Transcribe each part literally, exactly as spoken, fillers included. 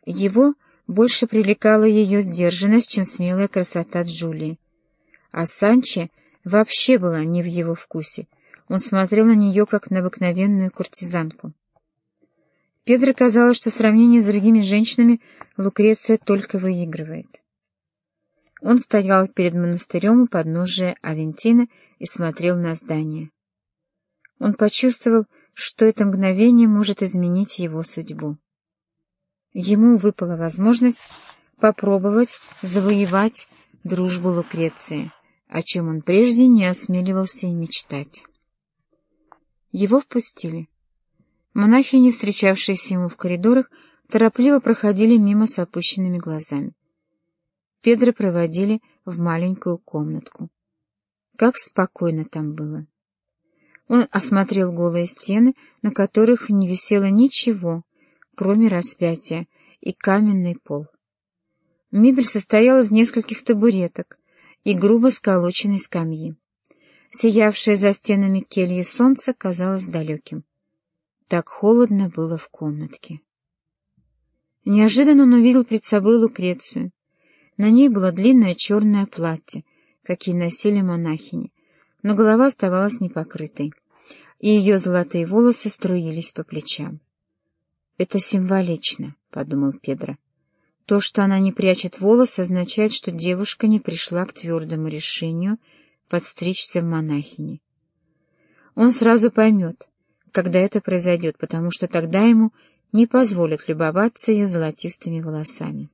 Его больше привлекала ее сдержанность, чем смелая красота Джулии. А Санчо вообще была не в его вкусе. Он смотрел на нее, как на обыкновенную куртизанку. Педро казалось, что в сравнении с другими женщинами Лукреция только выигрывает. Он стоял перед монастырем у подножия Авентина и смотрел на здание. Он почувствовал, что это мгновение может изменить его судьбу. Ему выпала возможность попробовать завоевать дружбу Лукреции, о чем он прежде не осмеливался и мечтать. Его впустили. Монахини, встречавшиеся ему в коридорах, торопливо проходили мимо с опущенными глазами. Педро проводили в маленькую комнатку. Как спокойно там было. Он осмотрел голые стены, на которых не висело ничего, кроме распятия, и каменный пол. Мебель состояла из нескольких табуреток и грубо сколоченной скамьи. Сиявшее за стенами кельи солнце казалось далеким. Так холодно было в комнатке. Неожиданно он увидел пред собой Лукрецию. На ней было длинное черное платье, какие носили монахини, но голова оставалась непокрытой, и ее золотые волосы струились по плечам. «Это символично», — подумал Педро. «То, что она не прячет волосы, означает, что девушка не пришла к твердому решению подстричься в монахини. Он сразу поймет, когда это произойдет, потому что тогда ему не позволят любоваться ее золотистыми волосами».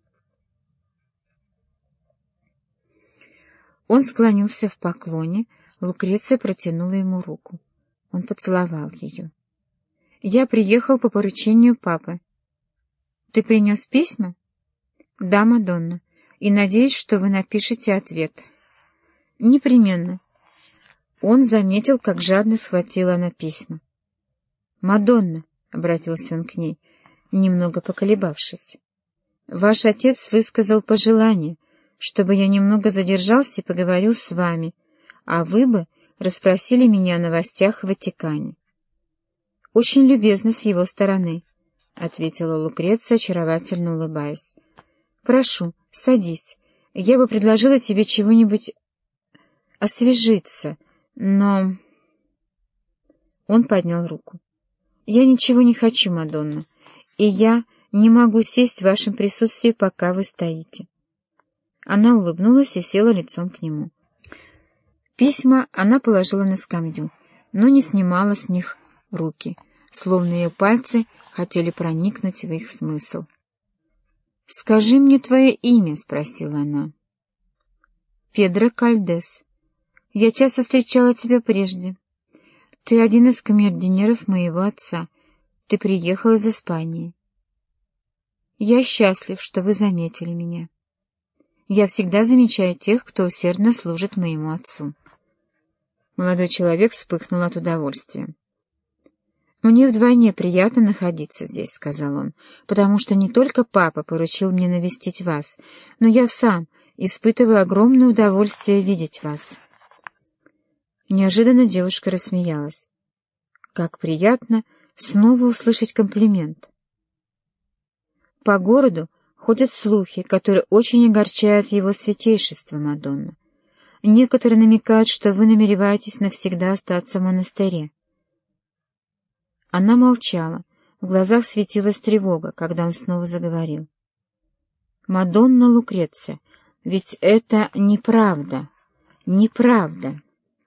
Он склонился в поклоне, Лукреция протянула ему руку. Он поцеловал ее. «Я приехал по поручению папы». «Ты принес письма?» «Да, Мадонна, и надеюсь, что вы напишете ответ». «Непременно». Он заметил, как жадно схватила она письма. «Мадонна», — обратился он к ней, немного поколебавшись, — «ваш отец высказал пожелание, чтобы я немного задержался и поговорил с вами, а вы бы расспросили меня о новостях в Ватикане». «Очень любезно с его стороны», — ответила Лукреция, очаровательно улыбаясь. «Прошу, садись. Я бы предложила тебе чего-нибудь освежиться, но...» Он поднял руку. «Я ничего не хочу, Мадонна, и я не могу сесть в вашем присутствии, пока вы стоите». Она улыбнулась и села лицом к нему. Письма она положила на скамью, но не снимала с них руки, словно ее пальцы хотели проникнуть в их смысл. «Скажи мне твое имя», — спросила она. «Педро Кальдес. Я часто встречала тебя прежде. Ты один из камердинеров моего отца. Ты приехал из Испании. Я счастлив, что вы заметили меня. Я всегда замечаю тех, кто усердно служит моему отцу». Молодой человек вспыхнул от удовольствия. «Мне вдвойне приятно находиться здесь», — сказал он, «потому что не только папа поручил мне навестить вас, но я сам испытываю огромное удовольствие видеть вас». Неожиданно девушка рассмеялась. «Как приятно снова услышать комплимент». «По городу ходят слухи, которые очень огорчают его святейшество, Мадонна. Некоторые намекают, что вы намереваетесь навсегда остаться в монастыре». Она молчала, в глазах светилась тревога, когда он снова заговорил. «Мадонна Лукреция, ведь это неправда, неправда».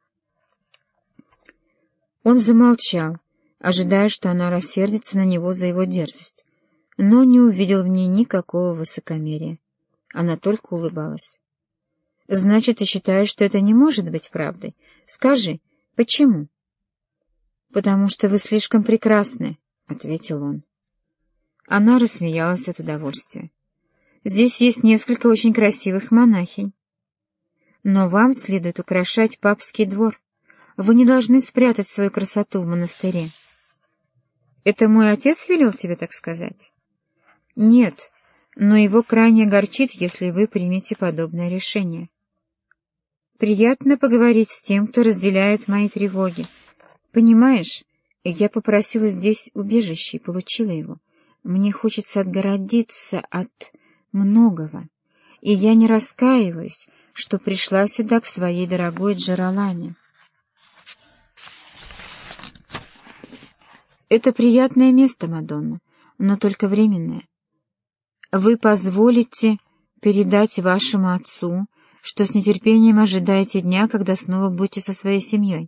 Он замолчал, ожидая, что она рассердится на него за его дерзость, но не увидел в ней никакого высокомерия. Она только улыбалась. «Значит, ты считаешь, что это не может быть правдой? Скажи, почему?» «Потому что вы слишком прекрасны», — ответил он. Она рассмеялась от удовольствия. «Здесь есть несколько очень красивых монахинь. Но вам следует украшать папский двор. Вы не должны спрятать свою красоту в монастыре». «Это мой отец велел тебе так сказать?» «Нет, но его крайне огорчит, если вы примете подобное решение. Приятно поговорить с тем, кто разделяет мои тревоги. Понимаешь, я попросила здесь убежище и получила его. Мне хочется отгородиться от многого, и я не раскаиваюсь, что пришла сюда к своей дорогой Джераламе. Это приятное место, Мадонна, но только временное. Вы позволите передать вашему отцу, что с нетерпением ожидаете дня, когда снова будете со своей семьей?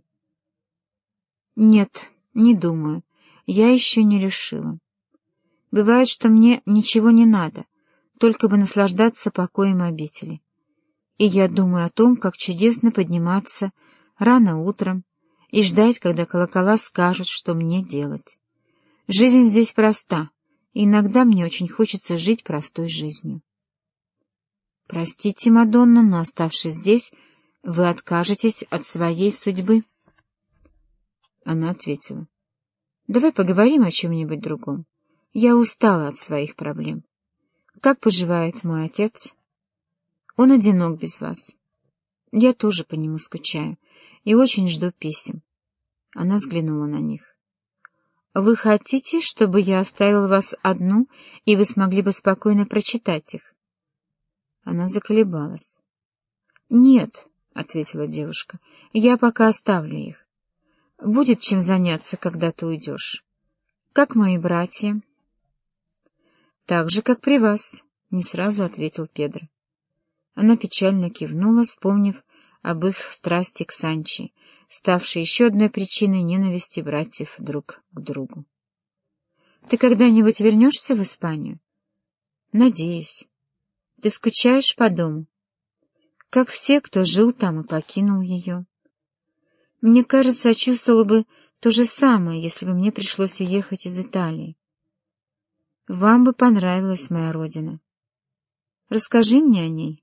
Нет, не думаю. Я еще не решила. Бывает, что мне ничего не надо, только бы наслаждаться покоем обители. И я думаю о том, как чудесно подниматься рано утром и ждать, когда колокола скажут, что мне делать. Жизнь здесь проста, и иногда мне очень хочется жить простой жизнью. Простите, Мадонна, но, оставшись здесь, вы откажетесь от своей судьбы. Она ответила: давай поговорим о чем-нибудь другом. Я устала от своих проблем. Как поживает мой отец? Он одинок без вас. Я тоже по нему скучаю и очень жду писем. Она взглянула на них. Вы хотите, чтобы я оставил вас одну, и вы смогли бы спокойно прочитать их? Она заколебалась. Нет, — ответила девушка, — я пока оставлю их. Будет чем заняться, когда ты уйдешь. Как мои братья? Так же, как при вас, — не сразу ответил Педро. Она печально кивнула, вспомнив об их страсти к Санчи, ставшей еще одной причиной ненависти братьев друг к другу. Ты когда-нибудь вернешься в Испанию? Надеюсь. Ты скучаешь по дому? Как все, кто жил там и покинул ее. Мне кажется, я чувствовала бы то же самое, если бы мне пришлось уехать из Италии. Вам бы понравилась моя родина. Расскажи мне о ней.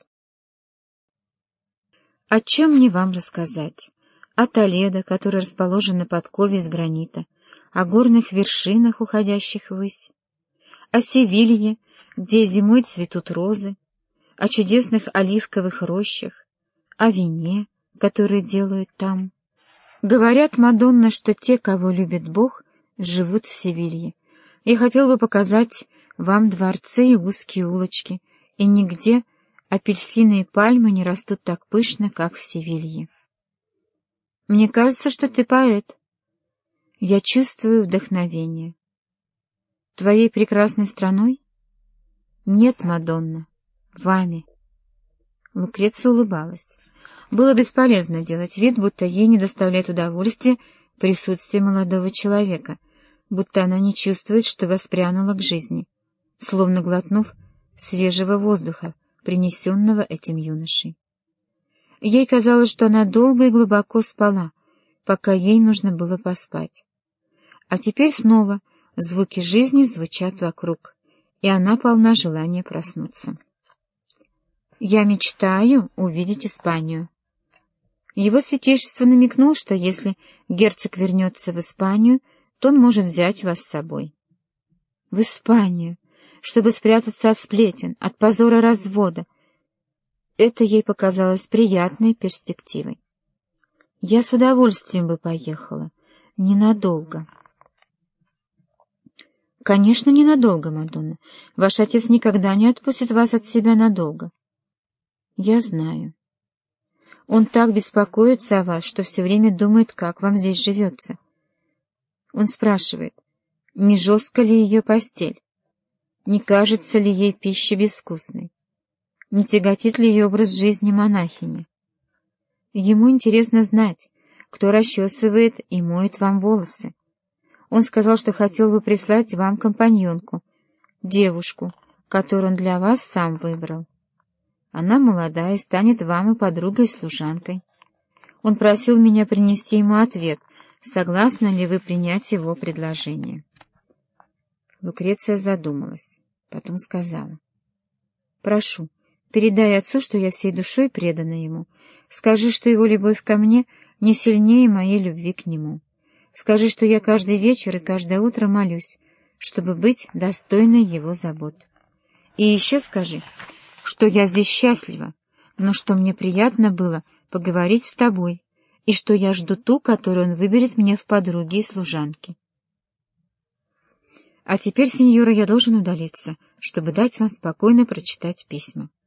О чем мне вам рассказать? О Толедо, который расположен на подкове из гранита, о горных вершинах, уходящих ввысь, о Севилье, где зимой цветут розы, о чудесных оливковых рощах, о вине, которое делают там. Говорят, Мадонна, что те, кого любит Бог, живут в Севилье. Я хотел бы показать вам дворцы и узкие улочки, и нигде апельсины и пальмы не растут так пышно, как в Севилье. Мне кажется, что ты поэт. Я чувствую вдохновение. Твоей прекрасной страной? Нет, Мадонна, вами. Лукреция улыбалась. Было бесполезно делать вид, будто ей не доставляет удовольствия присутствие молодого человека, будто она не чувствует, что воспрянула к жизни, словно глотнув свежего воздуха, принесенного этим юношей. Ей казалось, что она долго и глубоко спала, пока ей нужно было поспать. А теперь снова звуки жизни звучат вокруг, и она полна желания проснуться. «Я мечтаю увидеть Испанию». Его святейшество намекнул, что если герцог вернется в Испанию, то он может взять вас с собой. В Испанию, чтобы спрятаться от сплетен, от позора развода. Это ей показалось приятной перспективой. Я с удовольствием бы поехала. Ненадолго. Конечно, ненадолго, Мадонна. Ваш отец никогда не отпустит вас от себя надолго. Я знаю. Он так беспокоится о вас, что все время думает, как вам здесь живется. Он спрашивает, не жестко ли ее постель, не кажется ли ей пища безвкусной, не тяготит ли ее образ жизни монахини. Ему интересно знать, кто расчесывает и моет вам волосы. Он сказал, что хотел бы прислать вам компаньонку, девушку, которую он для вас сам выбрал. Она молодая, станет вам и подругой, и служанкой. Он просил меня принести ему ответ, согласны ли вы принять его предложение. Лукреция задумалась, потом сказала. Прошу, передай отцу, что я всей душой предана ему. Скажи, что его любовь ко мне не сильнее моей любви к нему. Скажи, что я каждый вечер и каждое утро молюсь, чтобы быть достойной его забот. И еще скажи, что я здесь счастлива, но что мне приятно было поговорить с тобой, и что я жду ту, которую он выберет мне в подруги и служанки. А теперь, сеньора, я должен удалиться, чтобы дать вам спокойно прочитать письма.